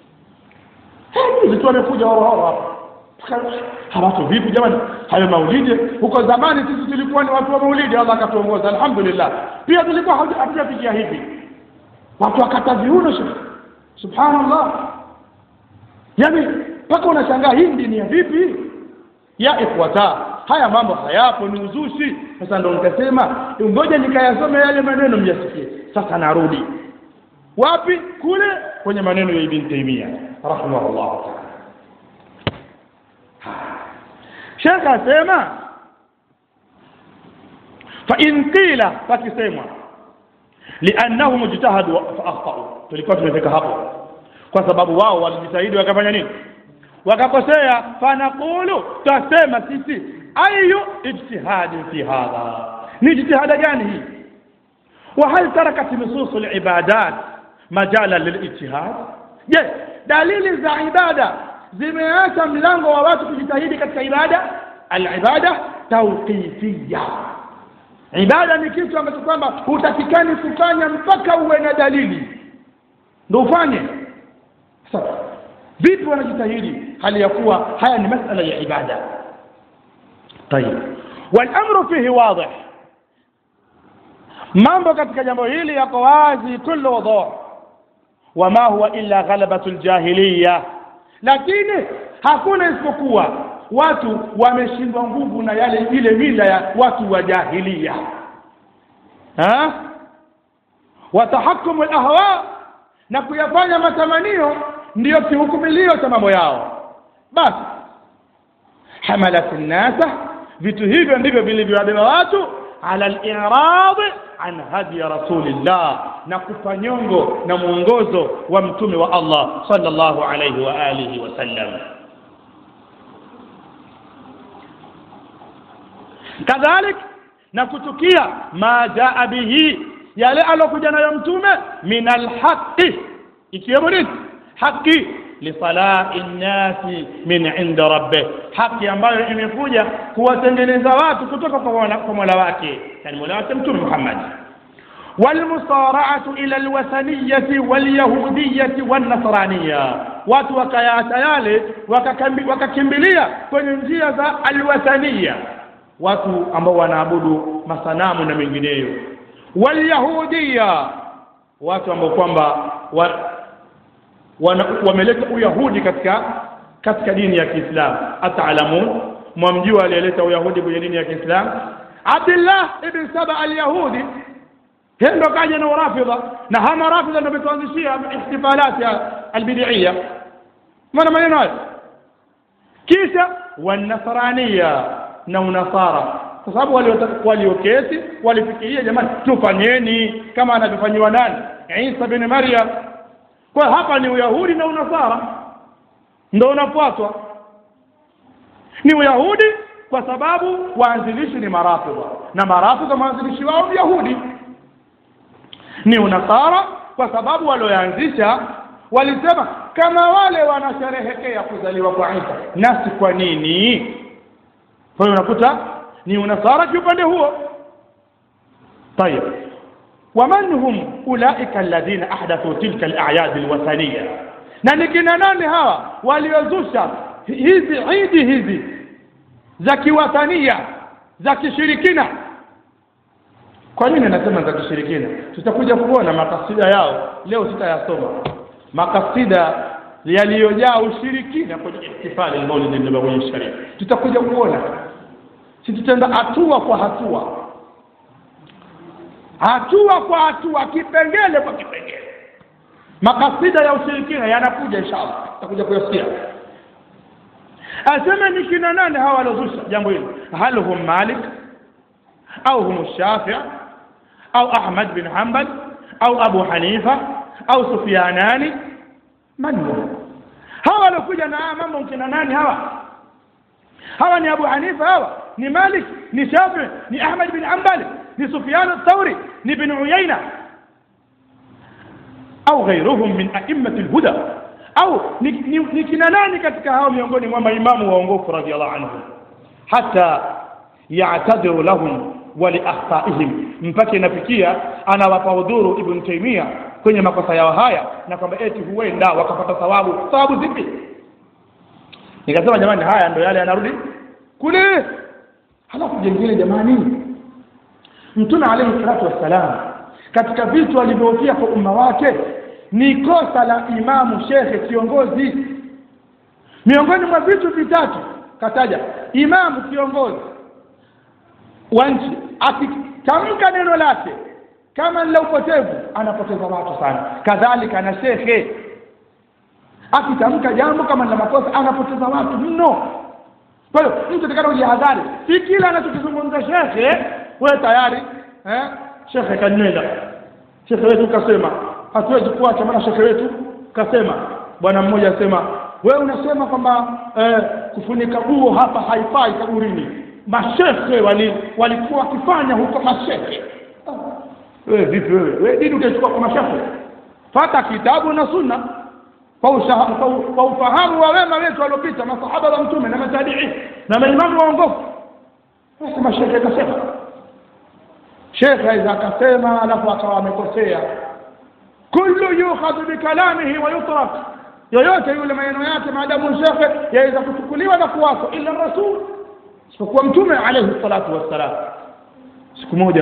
Vitu wamekuja hapa hawatu vipi jamani? Hayo maulidi huko zamani sisi tulikuwa ni watu wa maulidi, Allah akatuongoza alhamdulillah. Pia tulikuwa hatujafikia hivi, watu wakata viuno shekhe. Subhanallah, yani paka unashangaa hii dini ya vipi ya ikhwata. Haya mambo hayapo, ni uzushi. Sasa ndio nikasema ngoja nikayasome yale maneno mjasikie. Sasa narudi wapi? Kule kwenye maneno ya Ibn Taymiyyah rahimahullah ta'ala. Sheikh asema fa in qila, fakisemwa li'annahu mujtahid fa akhta'u. Tulikuwa tumefika hapo kwa sababu wao walijitahidi wakafanya nini? Wakakosea. Fanaqulu, tasema sisi ayu ijtihadi fi hadha, ni ijtihada gani hii? Wa hal tarakat nusus al-ibadat majala lil-ijtihad? Je, dalili za ibada zimeacha mlango wa watu kujitahidi katika ibada? Al-ibada tawqifiyya, ibada ni kitu ambacho kwamba hutakikani kufanya mpaka uwe na dalili ndio ufanye. Sasa vipi wanajitahidi hali ya kuwa haya ni masala ya ibada? Tayeb, wal amru fihi wadih, mambo katika jambo hili yako wazi, kullu wadih, wama huwa illa ghalabatul jahiliya, lakini hakuna isipokuwa watu wameshindwa nguvu na ile mila ya watu wa jahiliya. Watahakkumu al-ahwa, na kuyafanya matamanio ndio kihukumilio cha mambo yao. Basi hamalat an-nasa, vitu hivyo ndivyo vilivyowabeba watu ala al-i'rad an hadi rasulillah, na kupanyongo na muongozo wa mtume wa Allah sallallahu alayhi wa alihi wasallam. kadhalik na kutukia ma jaa bihi, yale alokuja nayo mtume min alhaqi, ikiwemo nini? Haki li salahi nnasi min inda rabbih, haki ambayo imekuja kuwatengeneza watu kutoka kwa Mola wake, yani Mola wake mtume Muhammad. والمصارعه الى الوثنيه واليهوديه والنصرانيه, watu wakayaacha yale wakakimbilia kwenye njia za alwathaniya, watu ambao wanaabudu masanamu na mengineyo. Walyahudia, watu ambao kwamba wameleta uyahudi katika dini ya Kiislamu. Ata'lamun, mwamjua aliyeleta uyahudi kwenye dini ya Kiislamu? Abdullah ibn Saba al-Yahudi, ndo kaja na urafidha, na hama rafidha ndio wametuanzishia ihtifalat ya albid'iyya. Maana maneno haya. Kisha wanasraniya, na unasara, kwa sababu walioketi walifikiria jamani tufanyeni kama anavyofanywa nani, Isa bin Maryam. Kwa hapa ni uyahudi na unasara ndio unafuatwa. Ni uyahudi kwa sababu waanzilishi ni marafidha, na marafidha waanzilishi wao ni yahudi. Ni unasara kwa sababu walioanzisha walisema kama wale wanasherehekea kuzaliwa kwa Isa, nasi kwa nini? Kwa hiyo unakuta ni unasara kiupande huo. Tayeb, waman hum ulaika alladhina ahdathu tilka al-a'yad al-wathaniyya, na nikina nani hawa waliozusha hizi idi hizi za kiwathania, za kishirikina? Kwa nini nasema za kishirikina? Tutakuja kuona makasida yao leo, sitayasoma makasida yaliyojaa ushirikina kwenye ihtifali al-Maulid an-Nabawi Sharif. Tutakuja kuona, tutaenda hatua kwa hatua, hatua kwa hatua, kipengele kwa kipengele. Makasida ya ushirikina yanakuja inshallah, tutakuja kuyasikia. Asema ni kina nani hawa waliozusha jambo hili? Hal hum Malik au hum Shafi'i au Ahmad bin Hanbal au Abu Hanifa au Sufyanani? Man hawa walikuja na mambo kina nani hawa? Hawa ni Abu Hanifa, hawa ni Malik, ni Shafi'i, ni Ahmad bin Hanbal, ni Sufyan al-Thawri, ni Ibn Uyayna, au ghayruhum min a'immati al-huda, au ni kina nani katika hao miongoni mwa maimamu waongofu radhiyallahu anhum, hata ya'tadiru lahum wa li akhtaihim, mpaka inafikia anawapa udhuru Ibn Taymiyyah kwenye makosa yao haya, na kwamba eti huenda wakapata thawabu zipi? Nikasema jamani, haya ndio yale yanarudi kule. Halafu jengine jamani, Mtume alayhi salatu wassalam katika vitu alivyofia kwa umma wake ni kosa la imamu, shekhe, kiongozi. Miongoni mwa vitu vitatu kataja imamu, kiongozi wa nchi, akitamka neno lake kama la upotevu anapoteza watu sana. Kadhalika na shekhe, akitamka jambo kama la makosa anapoteza watu mno. Kwa hiyo mtu atakana kujihadhari, si kila anachokizungumza shekhe wewe tayari shekhe kanena, shekhe wetu kasema, hatuwezi kuacha maana shekhe wetu kasema. Bwana mmoja asema, wewe unasema kwamba kufunika nguo hapa haifai kaburini. Mashekhe walikuwa wakifanya huko mashekhe. Wewe vipi wewe dini utachukua kwa mashekhe? Fata kitabu na sunna kwa ufahamu wa wema wetu waliopita, masahaba wa mtume na matabi'i na maimamu waongofu. Sasa mashekhe kasema, shekhe aiza akasema alafu akawa amekosea. Kullu yukhadhu bikalamihi wa yutrak, yoyote yule maneno yake maadamu shekhe yaweza kuchukuliwa na kuwako, ila rasul, isipokuwa mtume alayhi salatu wassalam. Siku moja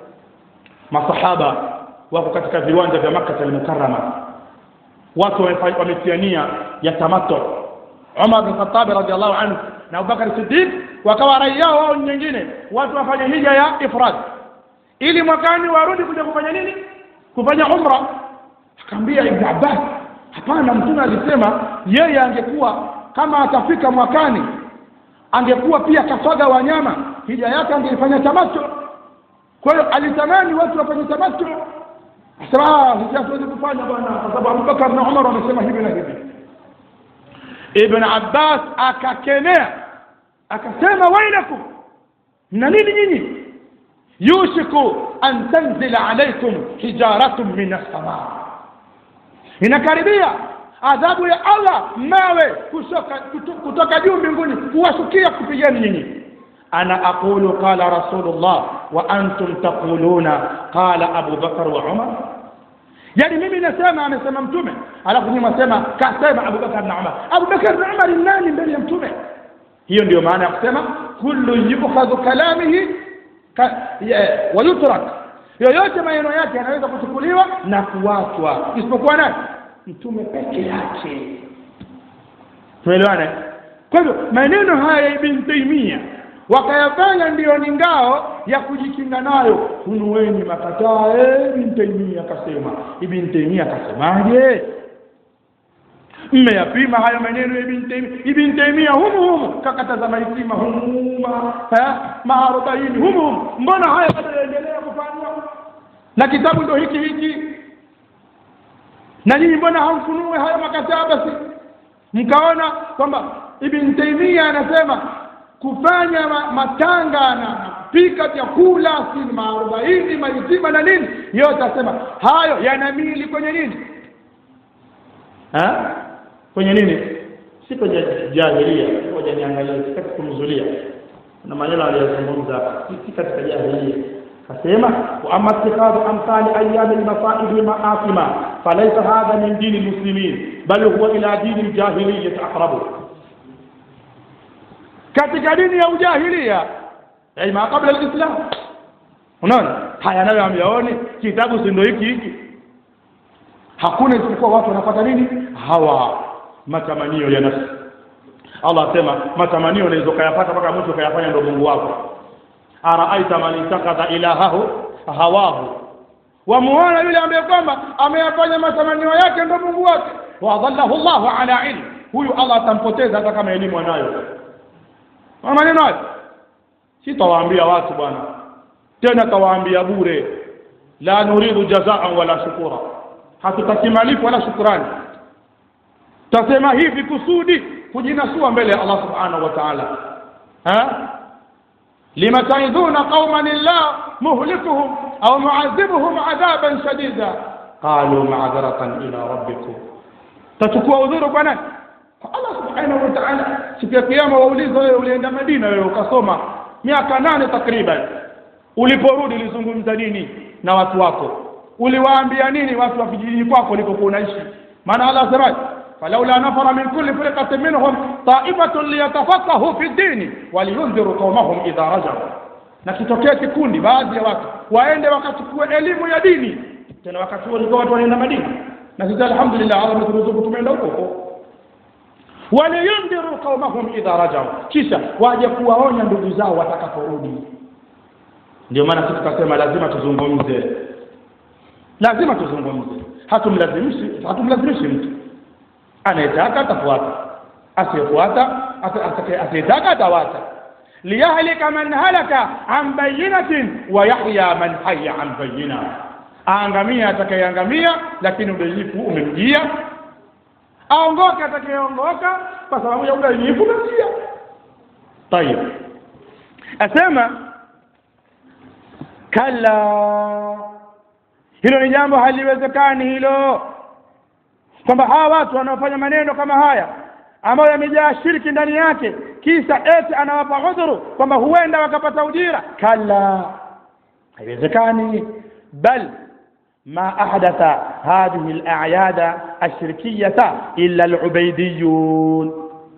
masahaba wako katika viwanja vya Makkah al-Mukarrama, watu wametiania ya tamattu. Umar bin Khattab radhiyallahu anhu na Abu Bakar Siddiq wakawa raia wao nyingine, watu wafanye hija ya ifrad ili mwakani warudi kuja kufanya nini? Kufanya umra. Akamwambia Ibn Abbas, hapana, mtume alisema yeye angekuwa kama atafika mwakani angekuwa pia kaswaga wanyama, hija yake angeifanya tamattu. Kwa hiyo alitamani watu wafanye tamattu. Asema hija tuweze kufanya bwana, kwa sababu Abu Bakar na Umar wamesema hivi na hivi. Ibn Abbas akakemea akasema, wailakum, na nini nyinyi, yushiku an tanzila alaykum hijaratun min as-samaa, inakaribia adhabu ya Allah, mawe kutoka juu mbinguni kuwashukia kupigeni nyinyi. Ana aqulu qala rasulullah wa antum taquluna qala Abu Bakar wa Umar. Yani mimi nasema amesema mtume, alafu nyinyi mnasema kasema Abu Bakar na Umar. Abu Bakar na Umar ni nani mbele ya mtume? Hiyo ndio maana ya kusema kullu yukhadhu kalamihi wa yutrak, yoyote maneno yake yanaweza kuchukuliwa na kuachwa isipokuwa nani? Mtume peke yake. Tuelewane? Kwa hivyo maneno haya ya Ibn Taymiyyah wakayafanya ndio ni ngao ya kujikinga nayo. Kunueni makataa. Ibn Taymiyyah akasema. Ibn Taymiyyah akasemaje? Mmeyapima hayo maneno ya Ibn Taymiyyah. Ibn Taymiyyah humu kakataza maitima humu maarobaini humu. Mbona haya bado yaendelea kufanywa? Na kitabu ndio hiki. Na nyinyi mbona hamfunue hayo makataa basi? Mkaona kwamba Ibn Taymiyyah anasema kufanya matanga na pika vyakula si maarobaini maitima na nini, yote asema hayo yanamili kwenye nini? Kwenye nini? Si kwenye jahiliya. Ngoja niangalie katika kumzulia. Kuna maneno aliyozungumza si katika jahiliya. Kasema wa amma ittikhadhu amsali ayyam al-masa'ib ma'atima falaysa hadha min din al-muslimin bal huwa ila din al-jahiliyyah aqrabu. Katika dini ya ujahiliya, yani ma kabla al-islam. Unaona? Haya nayo amyaoni kitabu si ndio hiki. Hakuna isipokuwa watu wanapata nini? Hawa matamanio ya nafsi. Allah asema matamanio unaweza kuyapata mpaka mtu kayafanya ndio Mungu wako. Araaita man itakadha ilahahu hawahu, wa muona yule ambaye kwamba ameyafanya matamanio yake ndio Mungu wake. Wa dhallahu Allahu ala ilm, huyu Allah atampoteza hata kama elimu anayo. Maneno hayo sitawaambia watu bwana, tena tawaambia bure. La nuridu jazaan wala shukura, hatutaki malipo wala shukrani. Tasema hivi kusudi kujinasua mbele ya Allah subhanahu wa ta'ala. lima ta'iduna qauman illah muhlikuhum au mu'adhibuhum 'adaban shadida qalu ma'dharatan ila rabbikum. Tachukua udhuru kwa nani? Allah subhanahu wa ta'ala. Siku ya kiyama wauliza, wewe ulienda Madina, wewe ukasoma miaka 8 takriban, uliporudi ulizungumza nini na watu wako? Uliwaambia nini watu wa kijiji kwako ulipokuwa unaishi? Maana Allah sema falaula nafara min kulli firqatin minhum ta'ifatun liyatafaqahu fi ad-din waliyunziru qawmahum idha raja'u. Na kitokea kikundi baadhi ya watu waende wakachukua elimu ya dini, tena wakati walikuwa watu wanaenda Madina, na sisi alhamdulillah Allah ameturuzuku tumeenda huko. Waliyunziru qawmahum idha raja'u, kisha waje kuwaonya ndugu zao watakaporudi. Ndio maana sisi tukasema lazima tuzungumze. Lazima tuzungumze. Hatumlazimishi mtu. Anayetaka atafuata, asiyefuata asiyetaka atawacha. Liyahlika man halaka an bayyinatin wa yahya man hayya an bayyina. Aangamia atakayeangamia lakini udhaifu umemjia, aongoka atakayeongoka kwa sababu ya udhaifu umemjia. Tayeb, asema kalla, hilo ni jambo haliwezekani hilo, kwamba hawa watu wanaofanya maneno kama haya ambayo yamejaa shirki ndani yake, kisa eti anawapa udhuru kwamba huenda wakapata ujira. Kalla, haiwezekani. Bal ma ahdatha hadhihi al-a'yada ash-shirkiyyah illa al-ubaydiyun,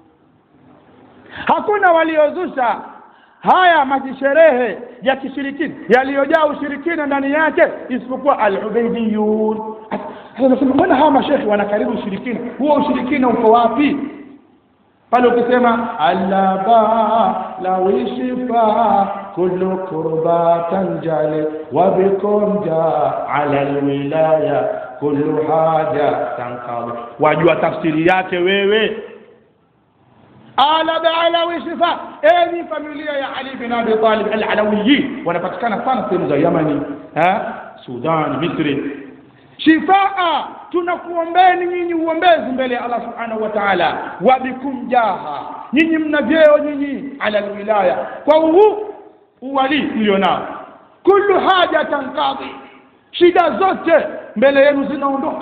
hakuna waliozusha haya majisherehe ya kishirikina yaliyojaa ushirikina ndani yake isipokuwa al-ubaydiyun. Anasema mbona hawa mashehe wanakaribu ushirikina? Huo ushirikina uko wapi? Pale ukisema allaba la wishifa kullu qurbatan jali wa bikum ja ala alwilaya kullu haja tanqadi, wajua tafsiri yake wewe? ala Alawi shifa, ni familia ya Ali bin Abi Talib al-Alawiyin, wanapatikana sana sehemu za Yamani, Sudan, Misri. Shifaa, tunakuombeeni nyinyi uombezi mbele ya Allah subhanahu wa ta'ala, wa bikum jaha, nyinyi mna vyeo nyinyi ala wilaya, kwa uwali mlionao, kullu haja tanqadi, shida zote mbele yenu zinaondoka.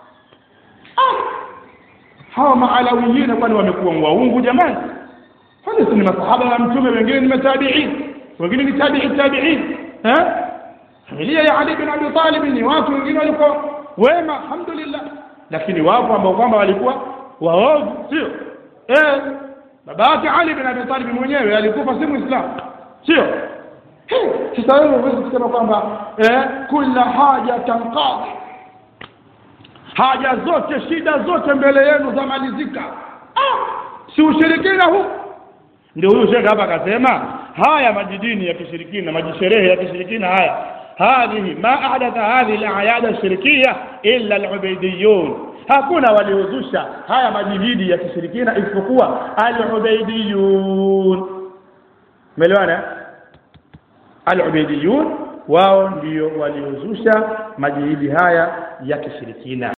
Hawa Maalawiyin kwani wamekuwa waungu jamani? Kwani si masahaba wa mtume, wengine ni matabi'in, wengine ni tabi'in. Familia ya Ali bin Abi Talib ni watu wengine walikuwa wema alhamdulillah, lakini wapo ambao kwamba walikuwa waovu, sio? Babake Ali bin Abi Talib mwenyewe alikufa si Muislamu, sio? Sasa wewe huwezi kusema kwamba kila haja tanqadi, haja zote shida zote mbele yenu zamalizika. Si ushirikina huu? Ndio huyu shekha hapa akasema haya majidini ya kishirikina, majisherehe ya kishirikina haya, hadhihi ma ahdatha hadhihi al-a'yad al-shirkiyya illa al-ubaydiyun, hakuna waliozusha haya majihidi ya kishirikina isipokuwa al-ubaydiyun. Umeelewana? Al-ubaydiyun wao ndio waliozusha majihidi haya ya kishirikina.